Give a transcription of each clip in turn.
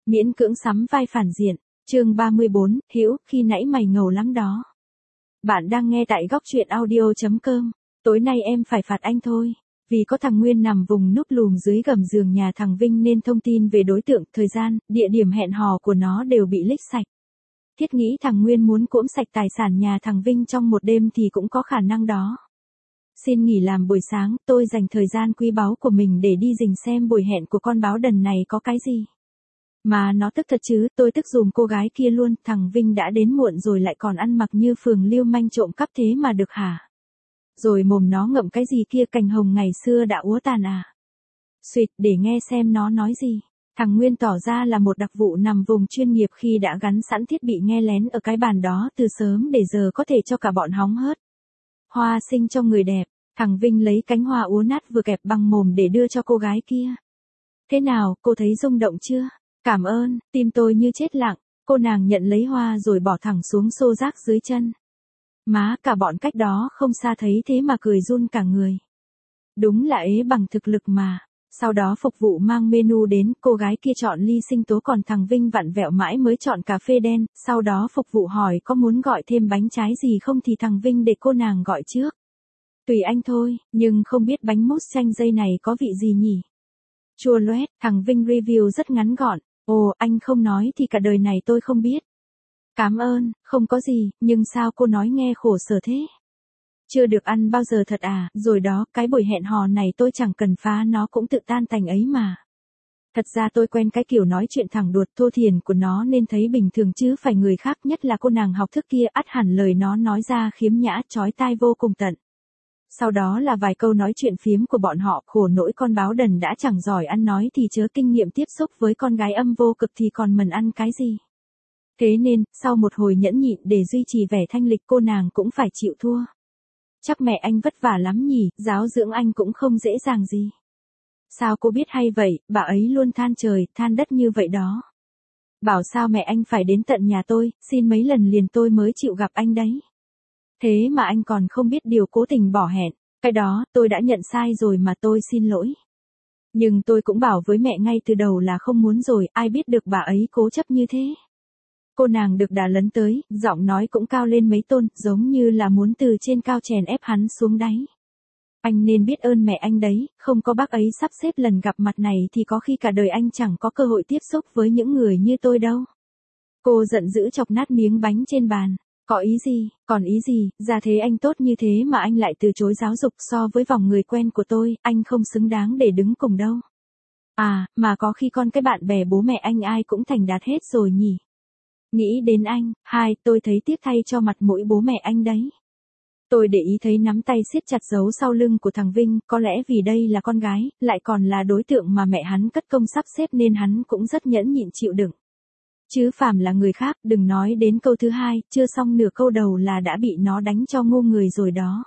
Miễn cưỡng sắm vai phản diện, chương 34, Hữu, khi nãy mày ngầu lắm đó. Bạn đang nghe tại góc truyện audio.com. Tối nay em phải phạt anh thôi. Vì có thằng Nguyên nằm vùng núp lùm dưới gầm giường nhà thằng Vinh nên thông tin về đối tượng, thời gian, địa điểm hẹn hò của nó đều bị lích sạch. Thiết nghĩ thằng Nguyên muốn cỗm sạch tài sản nhà thằng Vinh trong một đêm thì cũng có khả năng đó. Xin nghỉ làm buổi sáng, tôi dành thời gian quý báu của mình để đi rình xem buổi hẹn của con báo đần này có cái gì. Mà nó tức thật chứ, tôi tức dùm cô gái kia luôn, thằng Vinh đã đến muộn rồi lại còn ăn mặc như phường lưu manh trộm cắp thế mà được hả? Rồi mồm nó ngậm cái gì kia, cành hồng ngày xưa đã úa tàn à? Xuyệt, để nghe xem nó nói gì. Thằng Nguyên tỏ ra là một đặc vụ nằm vùng chuyên nghiệp khi đã gắn sẵn thiết bị nghe lén ở cái bàn đó từ sớm để giờ có thể cho cả bọn hóng hớt. Hoa sinh cho người đẹp, thằng Vinh lấy cánh hoa úa nát vừa kẹp bằng mồm để đưa cho cô gái kia. Thế nào, cô thấy rung động chưa? Cảm ơn, tim tôi như chết lặng, cô nàng nhận lấy hoa rồi bỏ thẳng xuống xô rác dưới chân. Má, cả bọn cách đó không xa thấy thế mà cười run cả người. Đúng là ế bằng thực lực mà. Sau đó phục vụ mang menu đến, cô gái kia chọn ly sinh tố còn thằng Vinh vặn vẹo mãi mới chọn cà phê đen, sau đó phục vụ hỏi có muốn gọi thêm bánh trái gì không thì thằng Vinh để cô nàng gọi trước. Tùy anh thôi, nhưng không biết bánh mousse chanh dây này có vị gì nhỉ? Chua loét, thằng Vinh review rất ngắn gọn. Ồ, anh không nói thì cả đời này tôi không biết. Cảm ơn, không có gì, nhưng sao cô nói nghe khổ sở thế? Chưa được ăn bao giờ thật à, rồi đó, cái buổi hẹn hò này tôi chẳng cần phá nó cũng tự tan tành ấy mà. Thật ra tôi quen cái kiểu nói chuyện thẳng đuột thô thiển của nó nên thấy bình thường chứ phải người khác, nhất là cô nàng học thức kia, ắt hẳn lời nó nói ra khiếm nhã chói tai vô cùng tận. Sau đó là vài câu nói chuyện phiếm của bọn họ, khổ nỗi con báo đần đã chẳng giỏi ăn nói thì chớ kinh nghiệm tiếp xúc với con gái âm vô cực thì còn mần ăn cái gì. Thế nên, sau một hồi nhẫn nhịn để duy trì vẻ thanh lịch cô nàng cũng phải chịu thua. Chắc mẹ anh vất vả lắm nhỉ, giáo dưỡng anh cũng không dễ dàng gì. Sao cô biết hay vậy, bà ấy luôn than trời, than đất như vậy đó. Bảo sao mẹ anh phải đến tận nhà tôi, xin mấy lần liền tôi mới chịu gặp anh đấy. Thế mà anh còn không biết điều cố tình bỏ hẹn, cái đó tôi đã nhận sai rồi mà tôi xin lỗi. Nhưng tôi cũng bảo với mẹ ngay từ đầu là không muốn rồi, ai biết được bà ấy cố chấp như thế. Cô nàng được đà lấn tới, giọng nói cũng cao lên mấy tôn, giống như là muốn từ trên cao chèn ép hắn xuống đáy. Anh nên biết ơn mẹ anh đấy, không có bác ấy sắp xếp lần gặp mặt này thì có khi cả đời anh chẳng có cơ hội tiếp xúc với những người như tôi đâu. Cô giận dữ chọc nát miếng bánh trên bàn. Có ý gì, còn ý gì, ra thế anh tốt như thế mà anh lại từ chối giáo dục, so với vòng người quen của tôi, anh không xứng đáng để đứng cùng đâu. À, mà có khi con cái bạn bè bố mẹ anh ai cũng thành đạt hết rồi nhỉ. Nghĩ đến anh, tôi thấy tiếc thay cho mặt mũi bố mẹ anh đấy. Tôi để ý thấy nắm tay siết chặt giấu sau lưng của thằng Vinh, có lẽ vì đây là con gái, lại còn là đối tượng mà mẹ hắn cất công sắp xếp nên hắn cũng rất nhẫn nhịn chịu đựng. Chứ phàm là người khác, đừng nói đến câu thứ hai, chưa xong nửa câu đầu là đã bị nó đánh cho ngu người rồi đó.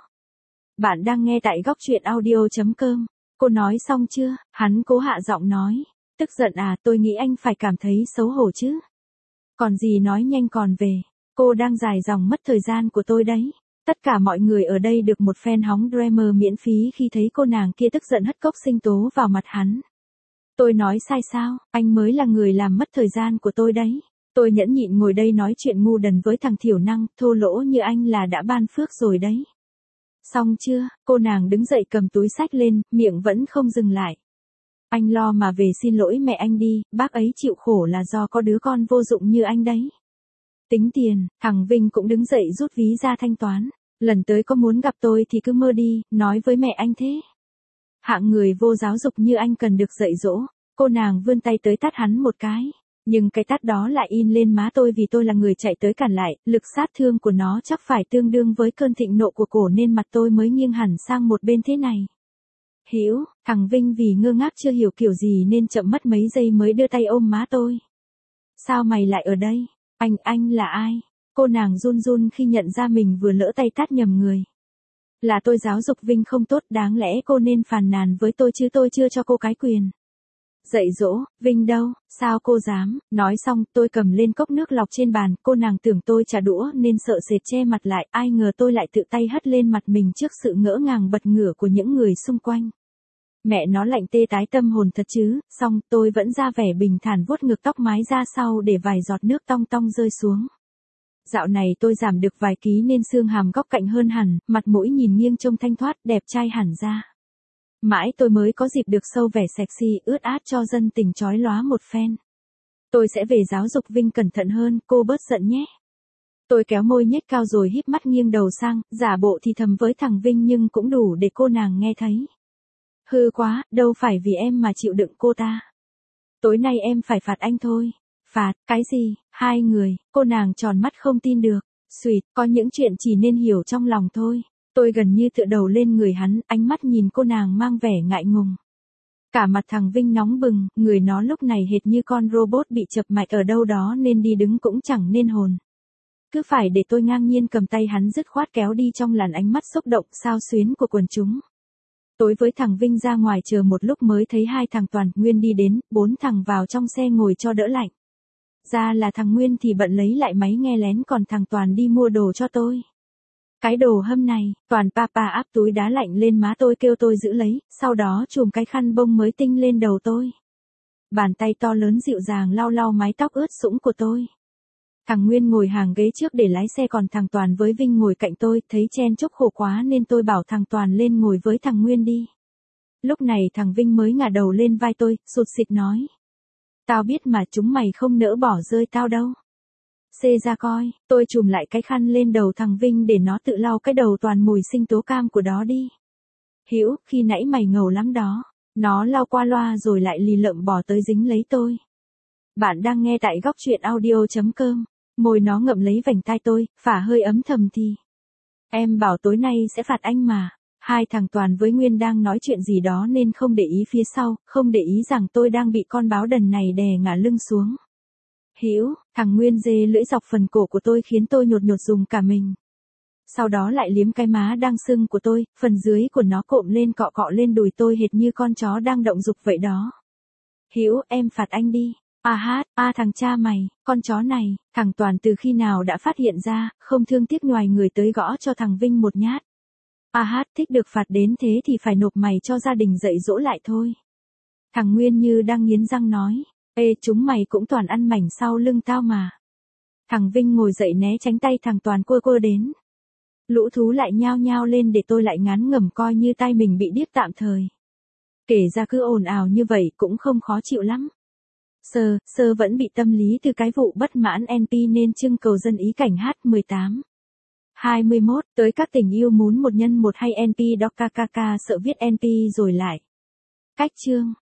Bạn đang nghe tại góc truyện audio.com. Cô nói xong chưa? Hắn cố hạ giọng nói. Tức giận à, tôi nghĩ anh phải cảm thấy xấu hổ chứ. Còn gì nói nhanh còn về. Cô đang dài dòng mất thời gian của tôi đấy. Tất cả mọi người ở đây được một phen hóng drama miễn phí khi thấy cô nàng kia tức giận hất cốc sinh tố vào mặt hắn. Tôi nói sai sao, anh mới là người làm mất thời gian của tôi đấy. Tôi nhẫn nhịn ngồi đây nói chuyện ngu đần với thằng thiểu năng, thô lỗ như anh là đã ban phước rồi đấy. Xong chưa, cô nàng đứng dậy cầm túi xách lên, miệng vẫn không dừng lại. Anh lo mà về xin lỗi mẹ anh đi, bác ấy chịu khổ là do có đứa con vô dụng như anh đấy. Tính tiền, thằng Vinh cũng đứng dậy rút ví ra thanh toán. Lần tới có muốn gặp tôi thì cứ mơ đi, nói với mẹ anh thế. Hạng người vô giáo dục như anh cần được dạy dỗ. Cô nàng vươn tay tới tát hắn một cái. Nhưng cái tát đó lại in lên má tôi vì tôi là người chạy tới cản lại. Lực sát thương của nó chắc phải tương đương với cơn thịnh nộ của cổ nên mặt tôi mới nghiêng hẳn sang một bên thế này. Hiểu, thằng Vinh vì ngơ ngác chưa hiểu kiểu gì nên chậm mất mấy giây mới đưa tay ôm má tôi. Sao mày lại ở đây? Anh là ai? Cô nàng run run khi nhận ra mình vừa lỡ tay tát nhầm người. Là tôi giáo dục Vinh không tốt, đáng lẽ cô nên phàn nàn với tôi chứ tôi chưa cho cô cái quyền. Dạy dỗ, Vinh đâu, sao cô dám, nói xong tôi cầm lên cốc nước lọc trên bàn, cô nàng tưởng tôi trả đũa nên sợ sệt che mặt lại, ai ngờ tôi lại tự tay hất lên mặt mình trước sự ngỡ ngàng bật ngửa của những người xung quanh. Mẹ nó lạnh tê tái tâm hồn thật chứ, xong tôi vẫn ra vẻ bình thản vuốt ngược tóc mái ra sau để vài giọt nước tong tong rơi xuống. Dạo này tôi giảm được vài ký nên xương hàm góc cạnh hơn hẳn, mặt mũi nhìn nghiêng trông thanh thoát, đẹp trai hẳn ra. Mãi tôi mới có dịp được show vẻ sexy ướt át cho dân tình chói lóa một phen. Tôi sẽ về giáo dục Vinh cẩn thận hơn, cô bớt giận nhé. Tôi kéo môi nhếch cao rồi híp mắt nghiêng đầu sang, giả bộ thì thầm với thằng Vinh nhưng cũng đủ để cô nàng nghe thấy. Hư quá, đâu phải vì em mà chịu đựng cô ta. Tối nay em phải phạt anh thôi. Phạt, cái gì, hai người, cô nàng tròn mắt không tin được. Xuyệt, có những chuyện chỉ nên hiểu trong lòng thôi. Tôi gần như tựa đầu lên người hắn, ánh mắt nhìn cô nàng mang vẻ ngại ngùng. Cả mặt thằng Vinh nóng bừng, người nó lúc này hệt như con robot bị chập mạch ở đâu đó nên đi đứng cũng chẳng nên hồn. Cứ phải để tôi ngang nhiên cầm tay hắn dứt khoát kéo đi trong làn ánh mắt xúc động xao xuyến của quần chúng. Tối với thằng Vinh ra ngoài chờ một lúc mới thấy hai thằng Toàn, Nguyên đi đến, bốn thằng vào trong xe ngồi cho đỡ lạnh. Ra là thằng Nguyên thì bận lấy lại máy nghe lén còn thằng Toàn đi mua đồ cho tôi. Cái đồ hâm này, Toàn papa áp túi đá lạnh lên má tôi kêu tôi giữ lấy, sau đó chùm cái khăn bông mới tinh lên đầu tôi. Bàn tay to lớn dịu dàng lau lau mái tóc ướt sũng của tôi. Thằng Nguyên ngồi hàng ghế trước để lái xe còn thằng Toàn với Vinh ngồi cạnh tôi, thấy chen chúc khổ quá nên tôi bảo thằng Toàn lên ngồi với thằng Nguyên đi. Lúc này thằng Vinh mới ngả đầu lên vai tôi, sụt sịt nói. Tao biết mà chúng mày không nỡ bỏ rơi tao đâu. Xê ra coi, tôi chùm lại cái khăn lên đầu thằng Vinh để nó tự lau cái đầu toàn mùi sinh tố cam của đó đi. Hữu, khi nãy mày ngầu lắm đó. Nó lau qua loa rồi lại lì lợm bỏ tới dính lấy tôi. Bạn đang nghe tại góc truyện audio.com. Môi nó ngậm lấy vành tai tôi, phả hơi ấm thầm thì. Em bảo tối nay sẽ phạt anh mà. Hai thằng Toàn với Nguyên đang nói chuyện gì đó nên không để ý phía sau, không để ý rằng tôi đang bị con báo đần này đè ngả lưng xuống. Hữu, thằng Nguyên dê lưỡi dọc phần cổ của tôi khiến tôi nhột nhột dùng cả mình. Sau đó lại liếm cái má đang sưng của tôi, phần dưới của nó cộm lên cọ cọ lên đùi tôi hệt như con chó đang động dục vậy đó. Hữu, em phạt anh đi. Thằng cha mày, con chó này, thằng Toàn từ khi nào đã phát hiện ra, không thương tiếc ngoài người tới gõ cho thằng Vinh một nhát. Thích được phạt đến thế thì phải nộp mày cho gia đình dạy dỗ lại thôi. Thằng Nguyên như đang nghiến răng nói, ê chúng mày cũng toàn ăn mảnh sau lưng tao mà. Thằng Vinh ngồi dậy né tránh tay thằng Toàn quơ đến. Lũ thú lại nhao nhao lên để tôi lại ngán ngẩm coi như tay mình bị điếc tạm thời. Kể ra cứ ồn ào như vậy cũng không khó chịu lắm. Sơ vẫn bị tâm lý từ cái vụ bất mãn NP nên trưng cầu dân ý cảnh H18. 21, tới các tình yêu muốn một nhân một hay NP đó KKK sợ viết NP rồi lại. Cách chương,